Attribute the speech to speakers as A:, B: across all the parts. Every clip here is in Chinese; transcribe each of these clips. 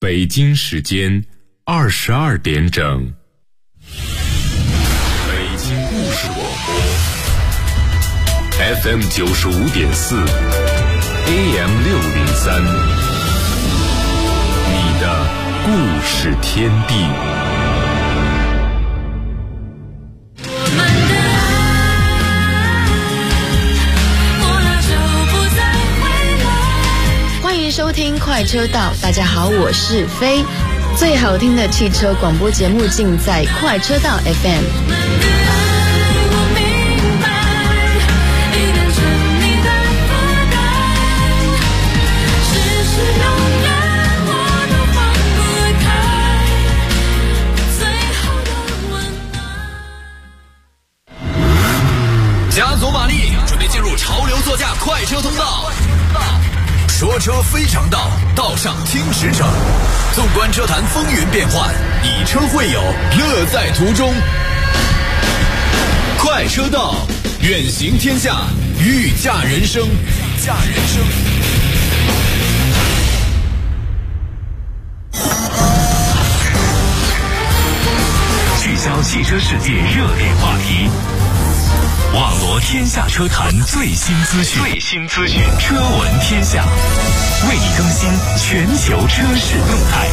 A: 北京时间22点整。北京故事广播 FM 95.4 AM 603，你的故事天地。
B: 欢迎收听快车道，大家好，我是飞。最好听的汽车广播节目尽在快车道 FM。
C: 加足马力，准备进入潮流座驾快车通道。说车非常道，道上听实诚。纵观车坛风云变幻，以车会友，乐在途中。快车道，远行天下，御驾人生。
D: 聚焦汽车世界热点话题，网罗天下车坛最新资讯，车闻天下，为你更新全球车市动态。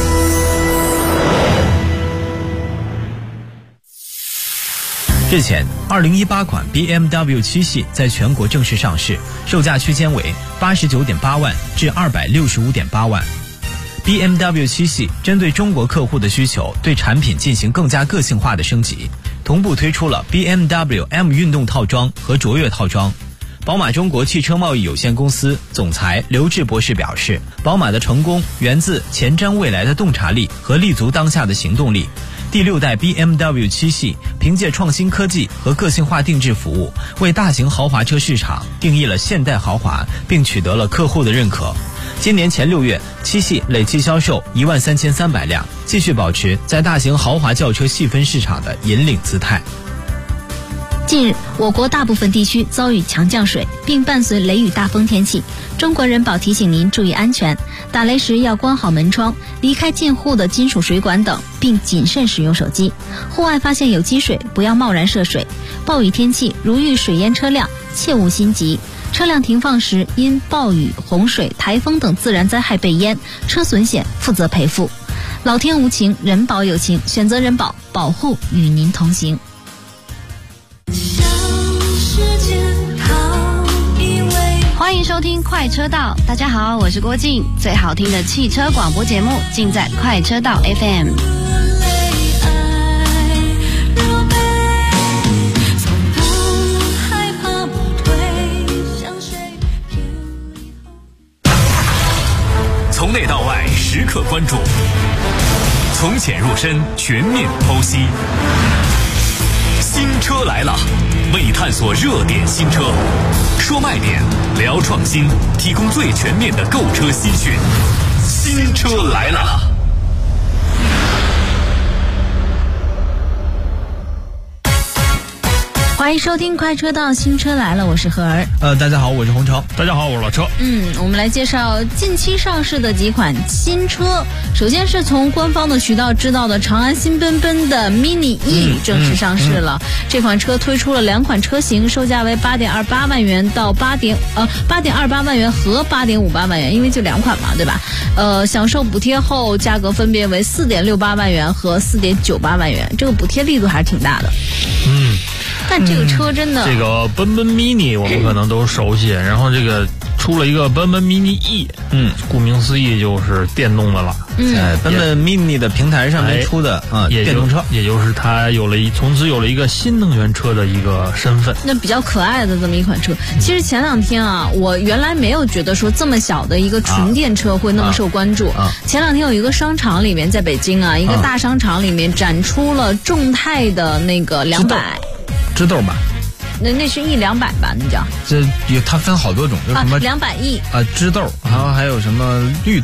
D: 日前，2018款 BMW 7系在全国正式上市，售价区间为89.8万至265.8万。BMW 7系针对中国客户的需求，对产品进行更加个性化的升级，同步推出了 BMW M 运动套装和卓越套装。宝马中国汽车贸易有限公司总裁刘志博士表示，宝马的成功源自前瞻未来的洞察力和立足当下的行动力。第6代 BMW 7系凭借创新科技和个性化定制服务，为大型豪华车市场定义了现代豪华，并取得了客户的认可。今年前6月，7系累计销售13300辆，继续保持在大型豪华轿车细分市场的引领姿态。
E: 近日，我国大部分地区遭遇强降水，并伴随雷雨大风天气。中国人保提醒您注意安全，打雷时要关好门窗，离开进户的金属水管等，并谨慎使用手机。户外发现有积水，不要贸然涉水。暴雨天气如遇水淹车辆，切勿心急。车辆停放时因暴雨、洪水、台风等自然灾害被淹，车损险负责赔付。老天无情，人保有情，选择人保，保护与您同行。
B: 欢迎收听快车道，大家好，我是郭静。最好听的汽车广播节目尽在快车道 FM。
D: 从内到外时刻关注，从浅入深全面剖析。新车来了，为你探索热点新车，说卖点，聊创新，提供最全面的购车新讯。新车来了。
E: 欢迎收听快车道，新车来了，我是何儿。
F: 大家好，我是洪城。
G: 大家好，我是老车。
E: 我们来介绍近期上市的几款新车。首先是从官方的渠道知道的长安新奔奔的 Mini E 正式上市了。这款车推出了2款车型，售价为8.28万元到8.28万元和8.58万元，因为就2款嘛，对吧？享受补贴后，价格分别为4.68万元和4.98万元，这个补贴力度还是挺大的。但这个车真的，
G: 这个奔奔 mini 我们可能都熟悉，然后这个出了一个奔奔 mini E，顾名思义就是电动的了。
F: 在奔奔 mini 的平台上面出的电动车，
G: 也就是它从此有了一个新能源车的一个身份。
E: 那比较可爱的这么一款车，其实前2天啊，我原来没有觉得说这么小的一个纯电车会那么受关注。前2天有一个商场里面，在北京一个大商场里面展出了众泰的那个200。
F: 知豆吧？
E: 那是1-200吧？那叫
F: 它分好多种，有什么
E: 200E
F: 知豆，然后还有什么绿豆，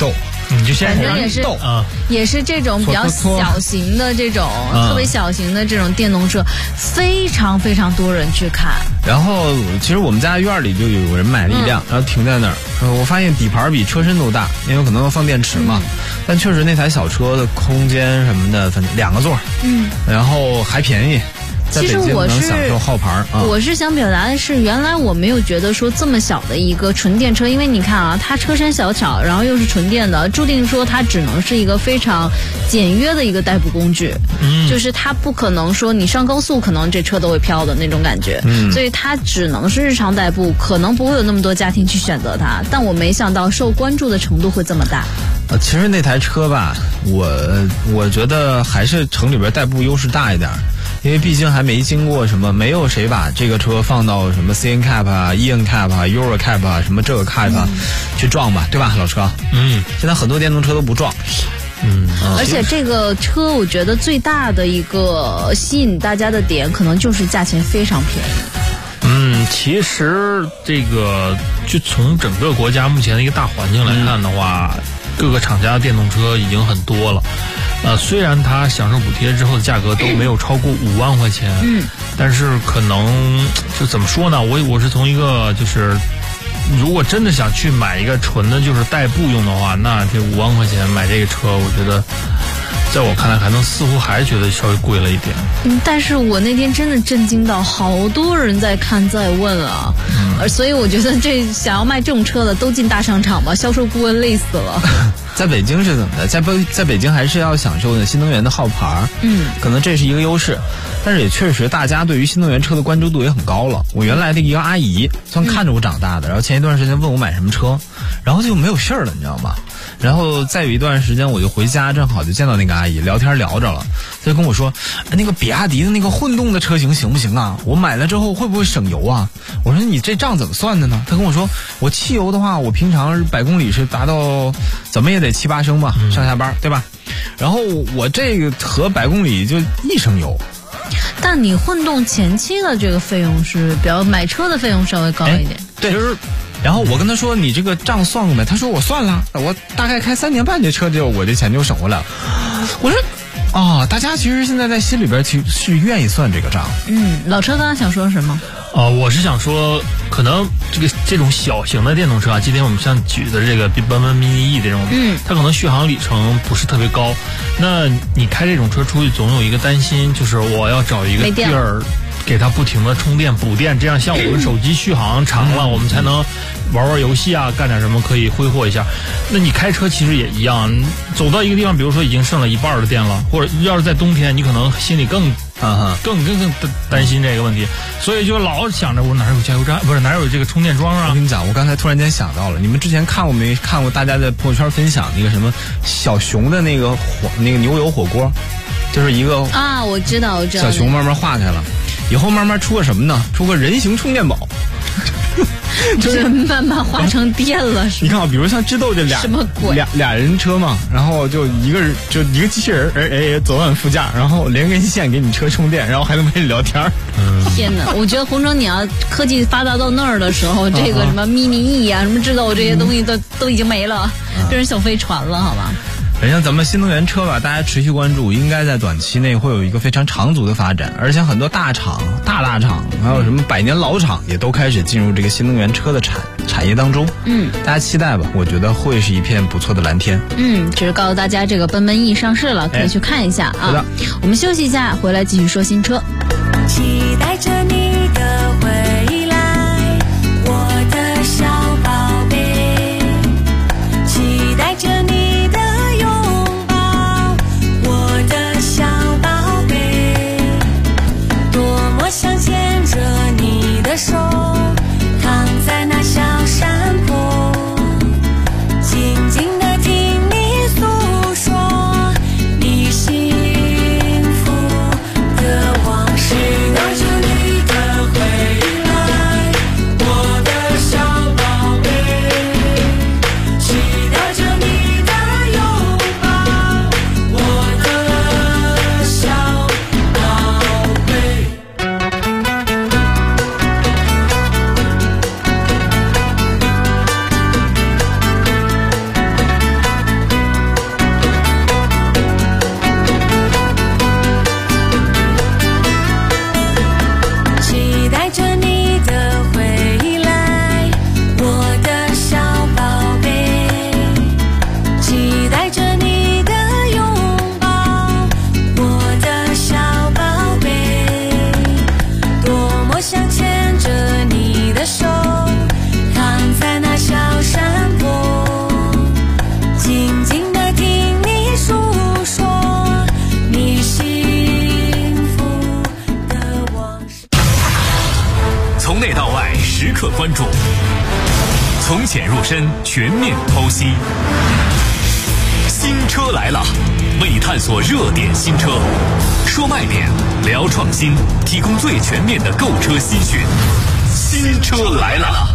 G: 你就先
E: 反正也是这种比较小型的这种特别小型的这种电动车，非常非常多人去看。
F: 然后其实我们家院里就有人买了一辆，然后停在那儿。我发现底盘比车身都大，因为可能要放电池嘛。但确实那台小车的空间什么的，反正2个座，然后还便宜。
E: 其实我是
F: 享受号牌
E: 我是想表达的是，原来我没有觉得说这么小的一个纯电车，因为你看啊，它车身小巧，然后又是纯电的，注定说它只能是一个非常简约的一个代步工具。就是它不可能说你上高速可能这车都会飘的那种感觉。所以它只能是日常代步，可能不会有那么多家庭去选择它。但我没想到受关注的程度会这么大。
F: 其实那台车吧，我觉得还是城里边代步优势大一点。因为毕竟还没经过什么，没有谁把这个车放到什么 CNCAP 啊、ENCAP 啊、EuroCAP 啊、什么这个 CAP 啊去撞吧，对吧，老车？现在很多电动车都不撞。
E: 而且这个车我觉得最大的一个吸引大家的点，可能就是价钱非常便宜。
G: 其实这个就从整个国家目前的一个大环境来看的话，各个厂家的电动车已经很多了。虽然它享受补贴之后的价格都没有超过5万块钱，但是可能就怎么说呢？我是从一个就是，如果真的想去买一个纯的就是代步用的话，那这5万块钱买这个车，我觉得在我看来似乎还是觉得稍微贵了一点。
E: 但是我那天真的震惊到，好多人在看在问啊，所以我觉得这想要卖这种车的都进大商场吧，销售顾问累死了。
F: 在北京是怎么的？在北京还是要享受新能源的号牌，可能这是一个优势，但是也确实大家对于新能源车的关注度也很高了。我原来的一个阿姨，算看着我长大的，然后前一段时间问我买什么车，然后就没有信儿了，你知道吗？然后再有一段时间我就回家，正好就见到那个阿姨，聊天聊着了，她就跟我说，那个比亚迪的那个混动的车型行不行啊？我买了之后会不会省油啊？我说你这账怎么算的呢？她跟我说，我汽油的话，我平常100公里是达到怎么也得7-8升吧，上下班对吧？然后我这个合100公里就1升油。
E: 但你混动前期的这个费用是比较买车的费用稍微高一点。
F: 对，就是。然后我跟他说，你这个账算过没？他说我算了，我大概开3年半这车我这钱就省回来了。我说大家其实现在在心里边其实是愿意算这个账。
E: 老车刚刚想说什么？
G: 我是想说，可能这种小型的电动车啊，今天我们像举的这个奔奔 mini E 这种，它可能续航里程不是特别高。那你开这种车出去，总有一个担心，就是我要找一个地儿给它不停的充电补电，这样像我们手机续航长了，我们才能玩游戏啊，干点什么可以挥霍一下。那你开车其实也一样，走到一个地方，比如说已经剩了1半的电了，或者要是在冬天，你可能心里更担心这个问题，所以就老想着我哪有加油站，不是哪有这个充电桩啊。
F: 我跟你讲，我刚才突然间想到了，你们之前看过大家在朋友圈分享那个什么小熊的那个牛油火锅，就是一个
E: 我知道
F: 小熊慢慢化开了，以后慢慢出个什么呢？出个人形充电宝。
E: 就是慢慢化成电了，是
F: 你看比如像智斗这
E: 什么鬼
F: 俩人车嘛，然后就一个机器人，左转副驾，然后连根线给你车充电，然后还能陪你聊天。
E: 天哪！我觉得红城你要科技发达到那儿的时候，这个什么 mini E 啊，什么智斗这些东西都已经没了，变成小飞船了，好吧？
F: 像咱们新能源车吧，大家持续关注，应该在短期内会有一个非常长足的发展，而且很多大厂、还有什么100年老厂也都开始进入这个新能源车的产业当中。大家期待吧，我觉得会是一片不错的蓝天。
E: 只是告诉大家这个奔奔 E 上市了，可以去看一下啊。
F: 是的，
E: 我们休息一下，回来继续说新车。
H: 期待着你的回来，我的小宝贝，期待着你。想牵着你的手，躺在那小山坡，静静地听你诉说你幸福的往事。期待着你的
A: 关注，从浅入深，全面剖析。新车来了，为你探索热点新车，说卖点，聊创新，提供最全面的购车资讯。新车来了。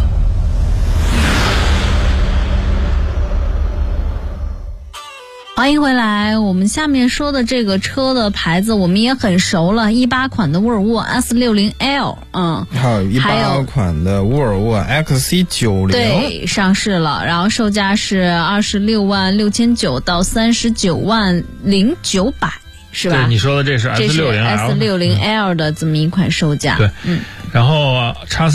E: 欢迎回来，我们下面说的这个车的牌子我们也很熟了，18款的沃尔沃 S60L，
F: 还有18款的沃尔沃 XC90，
E: 对，上市了，然后售价是266900到390900，是吧？
G: 对，你说的这是
E: S60L 的这么一款售价。
G: 对，然后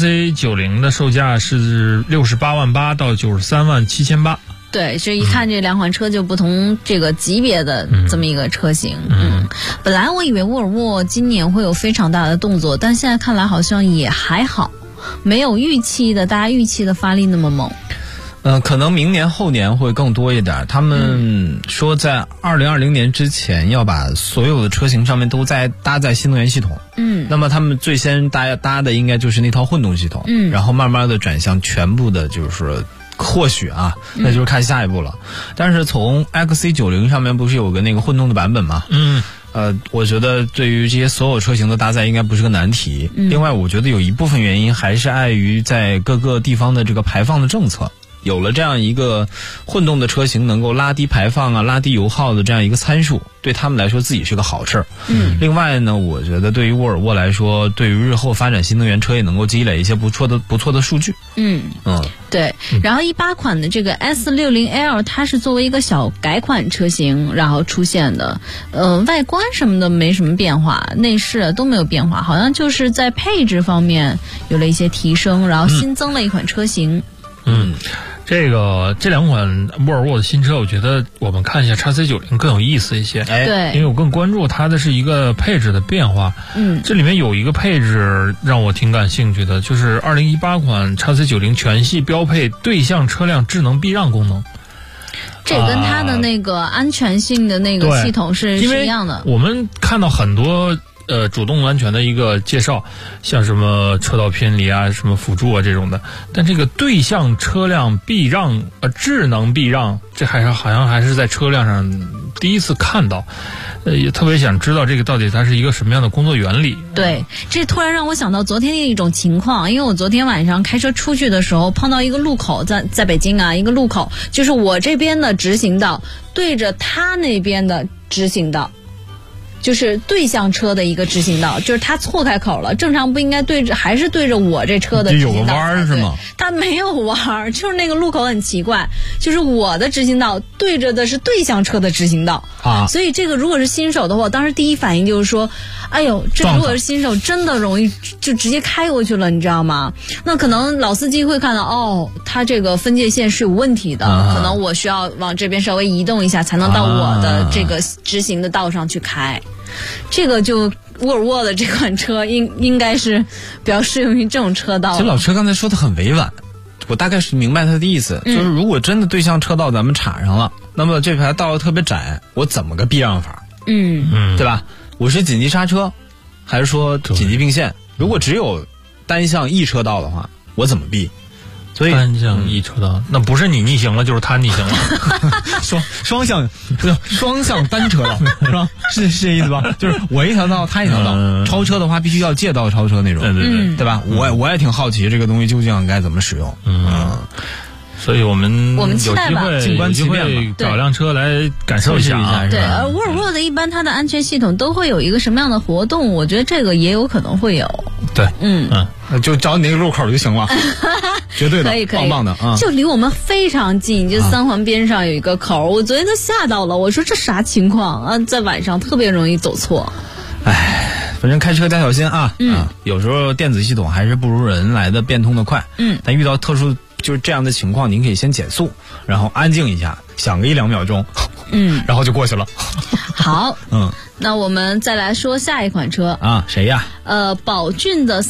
G: XC90的售价是688000到937800。
E: 对，所以一看这两款车就不同这个级别的这么一个车型。本来我以为沃尔沃今年会有非常大的动作，但现在看来好像也还好，没有大家预期的发力那么猛。
F: 可能明年后年会更多一点。他们说在2020年之前要把所有的车型上面都搭载新能源系统。那么他们最先搭的应该就是那套混动系统。然后慢慢的转向全部的，就是或许那就是看下一步了。但是从 XC90 上面不是有个那个混动的版本吗？我觉得对于这些所有车型的搭载应该不是个难题。另外我觉得有一部分原因还是碍于在各个地方的这个排放的政策。有了这样一个混动的车型能够拉低排放拉低油耗的这样一个参数，对他们来说自己是个好事儿。另外呢，我觉得对于沃尔沃来说，对于日后发展新能源车也能够积累一些不错的数据。
E: 对。然后18款的这个 S60L 它是作为一个小改款车型然后出现的，外观什么的没什么变化，内饰都没有变化，好像就是在配置方面有了一些提升，然后新增了一款车型。
G: 这两款沃尔沃的新车，我觉得我们看一下 XC90 更有意思一些。
E: 对，
G: 因为我更关注它的是一个配置的变化。这里面有一个配置让我挺感兴趣的，就是2018款 XC90 全系标配对向车辆智能避让功能。
E: 这跟它的那个安全性的那个系统是一样的。
G: 我们看到很多主动安全的一个介绍，像什么车道偏离什么辅助这种的，但这个对向车辆避让智能避让，这好像还是在车辆上第一次看到，也特别想知道这个到底它是一个什么样的工作原理。
E: 对，这突然让我想到昨天的一种情况，因为我昨天晚上开车出去的时候碰到一个路口，在北京一个路口，就是我这边的直行道对着他那边的直行道。就是对向车的一个直行道，就是它错开口了，正常不应该还是对着我这车的直行道。有个
F: 弯是吗？
E: 它没有弯，就是那个路口很奇怪，就是我的直行道对着的是对向车的直行道所以这个如果是新手的话，我当时第一反应就是说，哎呦，这如果是新手真的容易就直接开过去了，你知道吗？那可能老司机会看到它这个分界线是有问题的，可能我需要往这边稍微移动一下才能到我的这个直行的道上去开。这个就沃尔沃的这款车应该是比较适用于这种车道。
F: 其实老车刚才说的很委婉，我大概是明白他的意思，就是如果真的对向车道咱们插上了，那么这排道路特别窄，我怎么个避让法？对吧？我是紧急刹车，还是说紧急并线？如果只有单向一车道的话，我怎么避？所以
G: 单向一车道，那不是你逆行了，就是他逆行了。
F: 双向单车道是吧？是这意思吧？就是我一条道，他一条道，超车的话必须要借道超车那种，对吧？我也挺好奇这个东西究竟该怎么使用。
G: 所以我们
E: 期待吧，
G: 有机会找辆车来感受一下。
E: 对，而沃尔沃的一般它的安全系统都会有一个什么样的活动？我觉得这个也有可能会有。
G: 对，
F: 就找你那个路口就行了，绝对的，
E: 可以，
F: 棒棒的啊！
E: 就离我们非常近，就三环边上有一个口，我昨天都吓到了，我说这啥情况啊？在晚上特别容易走错。
F: 反正开车加小心有时候电子系统还是不如人来的变通的快。但遇到特殊就是这样的情况，您可以先减速，然后安静一下，想个1-2秒钟，然后就过去了。
E: 好，那我们再来说下一款车
F: 谁呀？
E: 宝骏的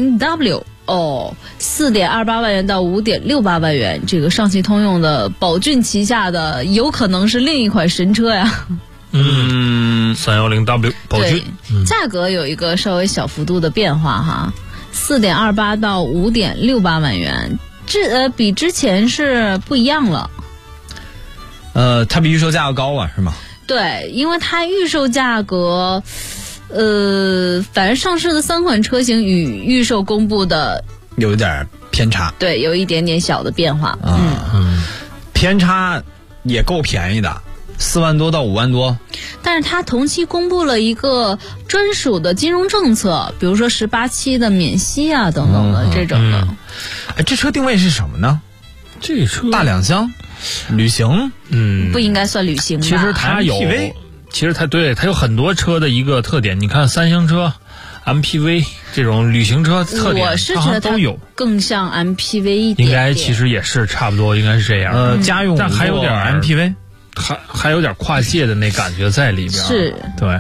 E: 310W。4.28万元到5.68万元，这个上汽通用的宝骏旗下的有可能是另一款神车呀。
G: 310W 宝骏，
E: 价格有一个稍微小幅度的变化哈。 4.28到5.68万元，比之前是不一样了。
F: 它比预售价要高了，是吗？
E: 对，因为它预售价格，反正上市的3款车型与预售公布的
F: 有点偏差。
E: 对，有一点点小的变化。
F: 偏差也够便宜的，4万多到5万多。
E: 但是它同期公布了一个专属的金融政策，比如说18期的免息啊等等的这种的。
F: 这车定位是什么呢？
G: 这车
F: 大两厢，旅行，
E: 不应该算旅行吧？
G: 其实它有
F: MPV
G: 其实它有很多车的一个特点，你看3厢车、MPV 这种旅行车特点，
E: 我是觉得它
G: 都有，
E: 更像 MPV 一点点。
G: 应该其实也是差不多，应该是这样。
F: 家用，
G: 但还有点
F: MPV，
G: 还有点跨界的那感觉在里边。
E: 是，
G: 对，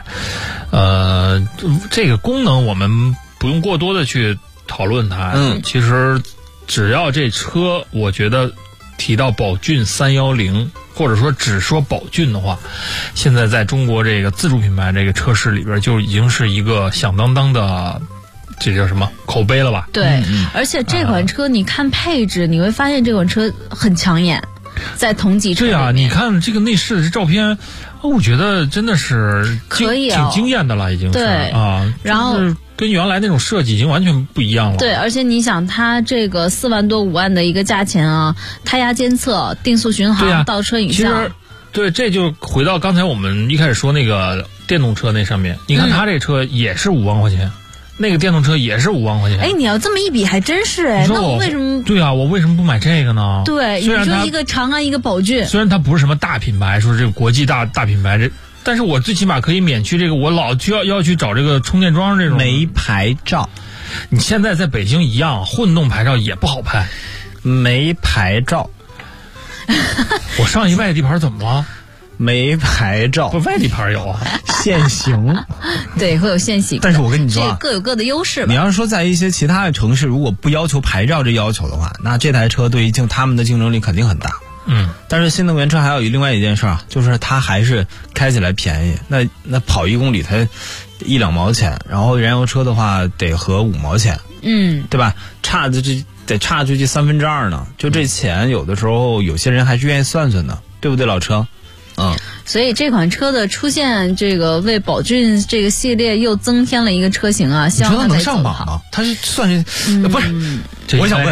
G: 这个功能我们不用过多的去讨论它。其实只要这车，我觉得提到宝骏310，或者说只说宝骏的话，现在在中国这个自主品牌这个车市里边，就已经是一个响当当的，这叫什么口碑了吧？
E: 对，而且这款车你看配置，你会发现这款车很抢眼，在同级车里面。
G: 对啊，你看这个内饰的照片，我觉得真的是
E: 可以
G: 挺惊艳的了，已经是。
E: 对
G: 啊，
E: 然后
G: 跟原来那种设计已经完全不一样了。
E: 对，而且你想，它这个4万多5万的一个价钱啊，胎压监测、定速巡航、倒车影像。
G: 其实，对，这就回到刚才我们一开始说那个电动车那上面，你看它这车也是5万块钱。那个电动车也是5万块钱。
E: 哎，你要这么一比，还真是哎。那我为什么？
G: 对啊，我为什么不买这个呢？
E: 对，你说一个长安，一个宝骏，
G: 虽然它不是什么大品牌，说这个国际大品牌，但是我最起码可以免去这个，我老要去找这个充电桩这种。
F: 没牌照，
G: 你现在在北京一样，混动牌照也不好拍。
F: 没牌照，
G: 我上一外地牌怎么了？
F: 没牌照，
G: 不外地牌有啊，
F: 限行。
E: 对，会有限行。
F: 但是我跟你说啊，
E: 各有各的优势吧。
F: 你要是说在一些其他的城市，如果不要求牌照这要求的话，那这台车对于他们的竞争力肯定很大。但是新能源车还有另外一件事啊，就是它还是开起来便宜。那跑1公里它1-2毛钱，然后燃油车的话得合5毛钱，对吧？差的得差出去2/3呢。就这钱，有的时候有些人还是愿意算算的，对不对，老车？
E: 所以这款车的出现，这个为宝骏这个系列又增添了一个车型啊，希望它
F: 能上榜吗？它是算是不是？我想问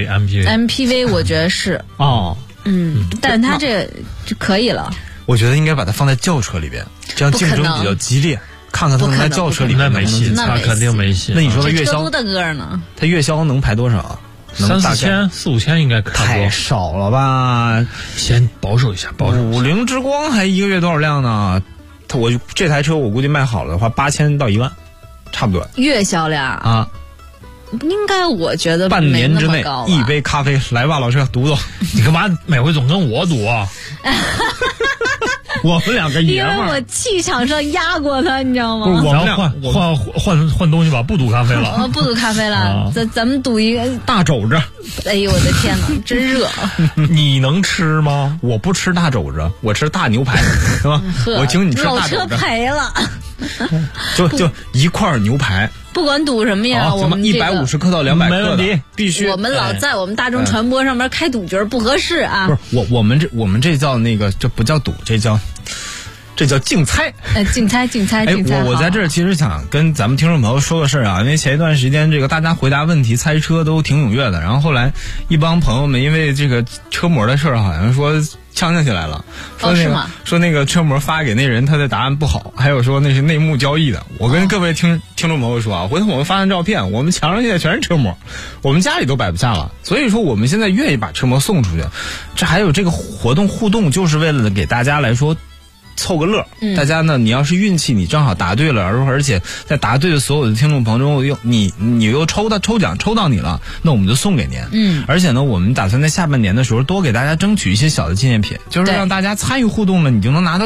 G: MPV，
E: 我觉得是但它这就可以了。
F: 我觉得应该把它放在轿车里边，这样竞争比较激烈。看看它能在轿车里面
G: 没戏，它肯定没戏。
F: 那你说它月销
E: 多大个呢？
F: 它月销能排多少
G: ？3-4千，4-5千应该差不多。
F: 太少了吧？
G: 先保守一下
F: 50之光还1个月多少辆呢？我这台车我估计卖好了的话8000到1万，差不多。
E: 月销量
F: 啊？
E: 应该我觉得
F: 半年之内一杯咖啡，来吧，老车赌赌。
G: 你干嘛每回总跟我赌啊？
F: 我们两个爷们儿，
E: 因为我气场上压过他，你知道吗？
G: 我们俩换东西吧，不赌咖啡了。
E: 不赌咖啡了，咱们赌一个
F: 大肘子。
E: 哎呦我的天哪，真热！
G: 你能吃吗？
F: 我不吃大肘子，我吃大牛排，是吧？我请你吃大肘子。
E: 老车赔了。
F: 就一块牛排。
E: 不管赌什么呀，我们
F: 150克到200克的必须。
E: 我们老在我们大众传播上面开赌局不合适啊。
F: 不是我们这叫那个，这不叫赌，这叫竞猜。
E: 竞猜。
F: 我在这儿其实想跟咱们听众朋友说个事儿啊，因为前一段时间这个大家回答问题猜车都挺踊跃的，然后后来一帮朋友们因为这个车模的事儿，好像说呛起来了，说那个车模发给那人他的答案不好，还有说那是内幕交易的。我跟各位听众朋友说啊，回头我们发张照片，我们墙上现在全是车模，我们家里都摆不下了。所以说我们现在愿意把车模送出去，这还有这个活动互动，就是为了给大家来说凑个乐。大家呢，你要是运气你正好答对了，而且在答对的所有的听众朋友中，你又抽奖抽到你了，那我们就送给您。而且呢，我们打算在下半年的时候多给大家争取一些小的纪念品，就是让大家参与互动了，你就能拿到奖。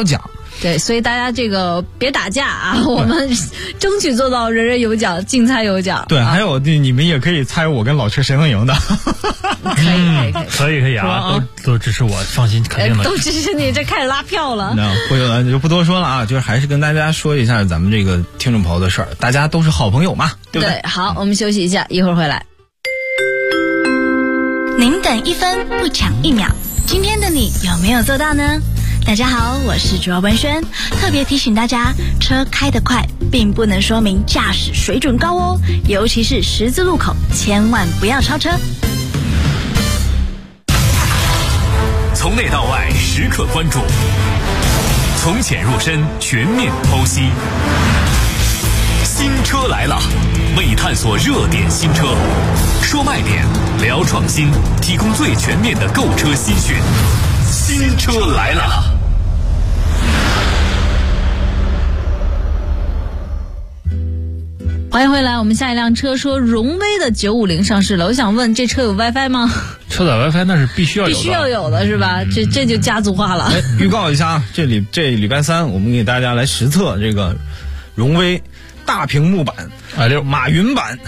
E: 对，所以大家这个别打架啊，我们争取做到人人有奖，竞猜有奖。
F: 对，还有你们也可以猜我跟老车谁能赢的。
G: 可以啊，都支持我，放心，肯定的。
E: 都支持你，这开始拉票了。
F: 那就不多说了啊，就是还是跟大家说一下咱们这个听众朋友的事儿，大家都是好朋友嘛，对不对？
E: 对，好，我们休息一下，一会儿回来。
H: 您等1分不抢1秒，今天的你有没有做到呢？大家好，我是主要文轩，特别提醒大家，车开得快并不能说明驾驶水准高哦，尤其是十字路口，千万不要超车。
A: 从内到外时刻关注，从浅入深全面剖析。新车来了，为探索热点新车，说卖点，聊创新，提供最全面的购车资讯。新车来了。
E: 欢迎回来，我们下一辆车说荣威的950上市了，我想问这车有 WiFi 吗？
G: 车载 WiFi 那是必须要有的，
E: 必须要有的是吧？这就家族化了。
F: 预告一下啊，这礼拜三我们给大家来实测这个荣威大屏幕版i6马云版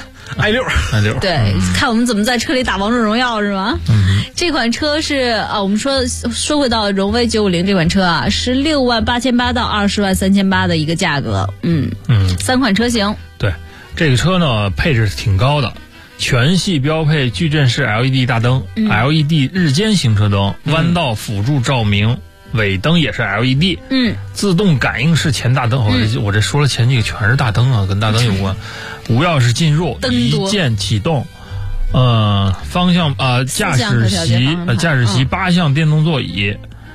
F: i6。
E: 对，看我们怎么在车里打王者荣耀是吗？这款车是我们说回到荣威950这款车啊，16.88000到20.38000的一个价格。3款车型。
G: 对，这个车呢配置挺高的，全系标配矩阵式 LED 大灯、LED 日间行车灯、弯道辅助照明。尾灯也是 LED， 自动感应式前大灯，我这说了前几个全是大灯啊，跟大灯有关。无钥匙进入，一键启动，方向驾驶席8项电动座椅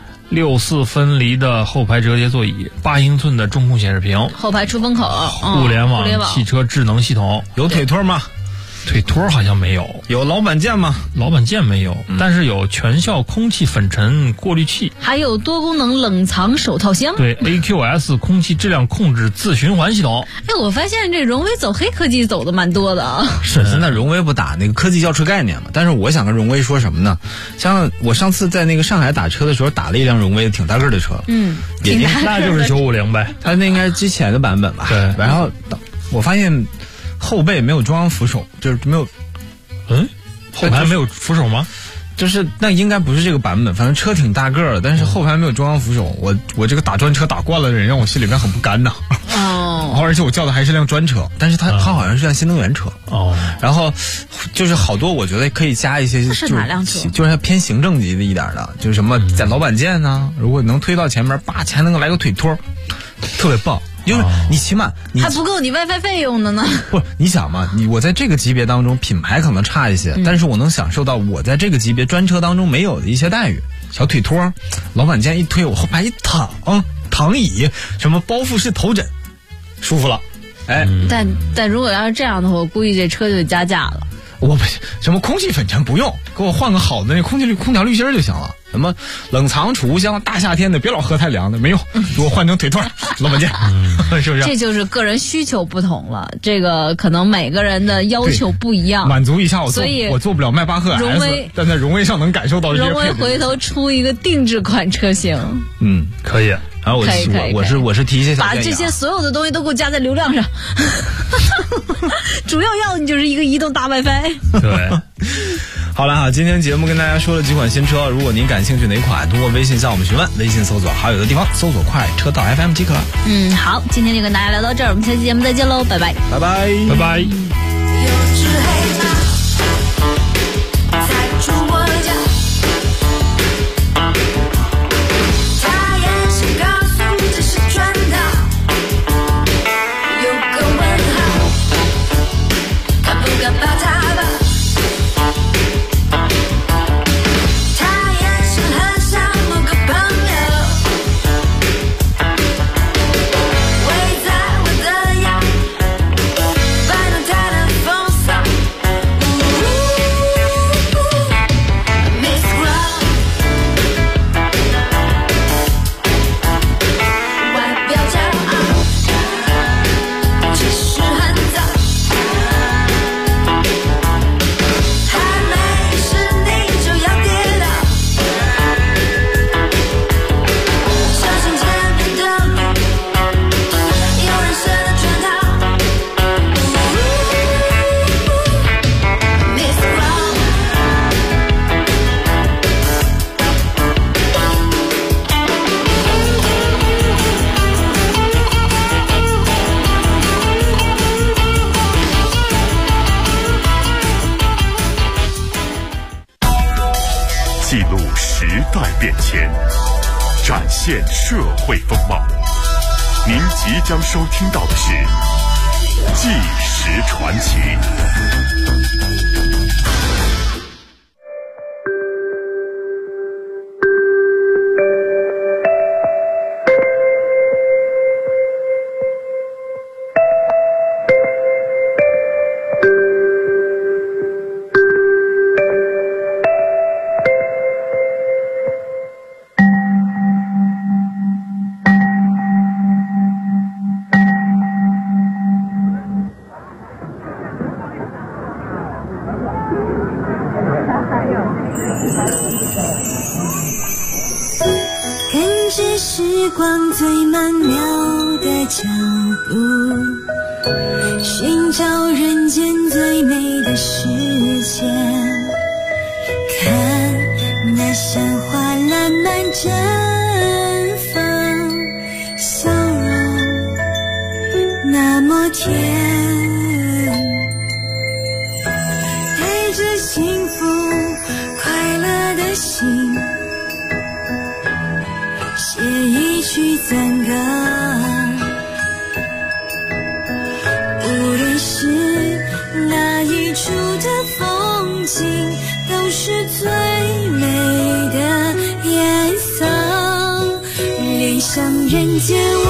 G: ，6/4分离的后排折叠座椅，8英寸的中控显示屏，
E: 后排出风口，
G: 互联网汽车智能系统，
F: 有腿托吗？
G: 腿托好像没有。
F: 有老板键吗？
G: 老板键没有，但是有全效空气粉尘过滤器，
E: 还有多功能冷藏手套箱。
G: 对 AQS 空气质量控制自循环系统。
E: 我发现这荣威走黑科技走的蛮多的啊。
F: 是，现在荣威不打那个科技轿车概念嘛？但是我想跟荣威说什么呢？像我上次在那个上海打车的时候，打了一辆荣威挺大个的车，
G: 那就是950呗，
F: 它那应该是之前的版本吧？对。然后我发现后背没有中央扶手，就是没有，
G: 后排没有扶手吗？
F: 就是那应该不是这个版本，反正车挺大个儿，但是后排没有中央扶手。我这个打专车打惯了的人，让我心里面很不甘呐。而且我叫的还是辆专车，但是它好像是辆新能源车。然后就是好多我觉得可以加一些，
E: 是哪辆车？
F: 就是偏行政级的一点的，就是什么在老板键呢，如果能推到前面，还能来个腿托，特别棒。就是你起码
E: 还不够你 WiFi 费用的呢。
F: 不，你想嘛，我在这个级别当中品牌可能差一些，但是我能享受到我在这个级别专车当中没有的一些待遇。小腿托，老板键一推，我后排一躺椅，什么包覆式头枕，舒服了。
E: 但如果要是这样的话，我估计这车就得加价了。
F: 我不什么空气粉尘不用，给我换个好的那空调滤芯就行了。什么冷藏储物箱，大夏天的别老喝太凉的，没用，给我换成腿托，老板键，是不是？
E: 这就是个人需求不同了，这个可能每个人的要求不一样，
F: 满足一下我做不了迈巴赫
E: S，
F: 但在荣威上能感受到这些。
E: 荣威回头出一个定制款车型，
G: 可以。
F: 然后我是提一些小建议，
E: 把这些所有的东西都给我加在流量上，主要你就是一个移动大 WiFi。
G: 对。
F: 好了今天节目跟大家说了几款新车，如果您感兴趣哪款，通过微信向我们询问，微信搜索好友的地方搜索快车道 FM 即可。
E: 好，今天就跟大家聊到这儿，我们下期节目再见喽，拜拜，
F: 拜拜，
G: 拜拜。
I: 记录时代变迁，展现社会风貌。您即将收听到的是《纪实传奇》。
J: 跟着时光最曼妙的脚步，寻找人间最美的世界。看那山花烂漫绽放，笑容那么甜，带着幸福快乐的心，写一曲赞歌。无论是哪一处的风景，都是最美的颜色。恋上人间